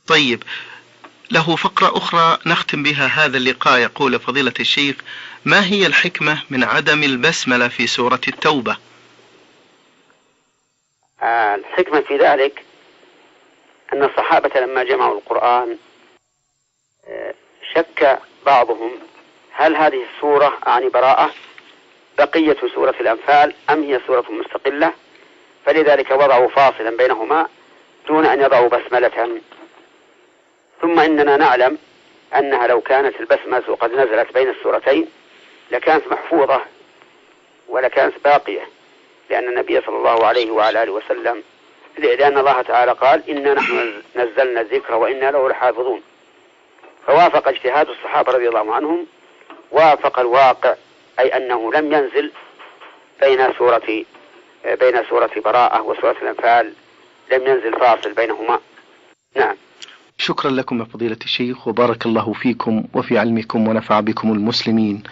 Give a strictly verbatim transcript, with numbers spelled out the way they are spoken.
طيب، له فقرة أخرى نختم بها هذا اللقاء. يقول فضيلة الشيخ: ما هي الحكمة من عدم البسملة في سورة التوبة؟ آه الحكمة في ذلك أن الصحابة لما جمعوا القرآن آه شك بعضهم هل هذه السورة عن براءة بقية سورة الأنفال أم هي سورة مستقلة، فلذلك وضعوا فاصلا بينهما دون أن يضعوا بسملة. ثم إننا نعلم أنها لو كانت البسملة قد نزلت بين السورتين لكانت محفوظة ولكانت باقية، لأن النبي صلى الله عليه وعلى آله وسلم لأن الله تعالى قال: إنا نحن نزلنا الذكر وإنا له لحافظون. فوافق اجتهاد الصحابة رضي الله عنهم وافق الواقع، أي أنه لم ينزل بين سورة بين سورة براءة وسورة الأنفال، لم ينزل فاصل بينهما. نعم. شكرا لكم يا فضيلة الشيخ، وبارك الله فيكم وفي علمكم ونفع بكم المسلمين.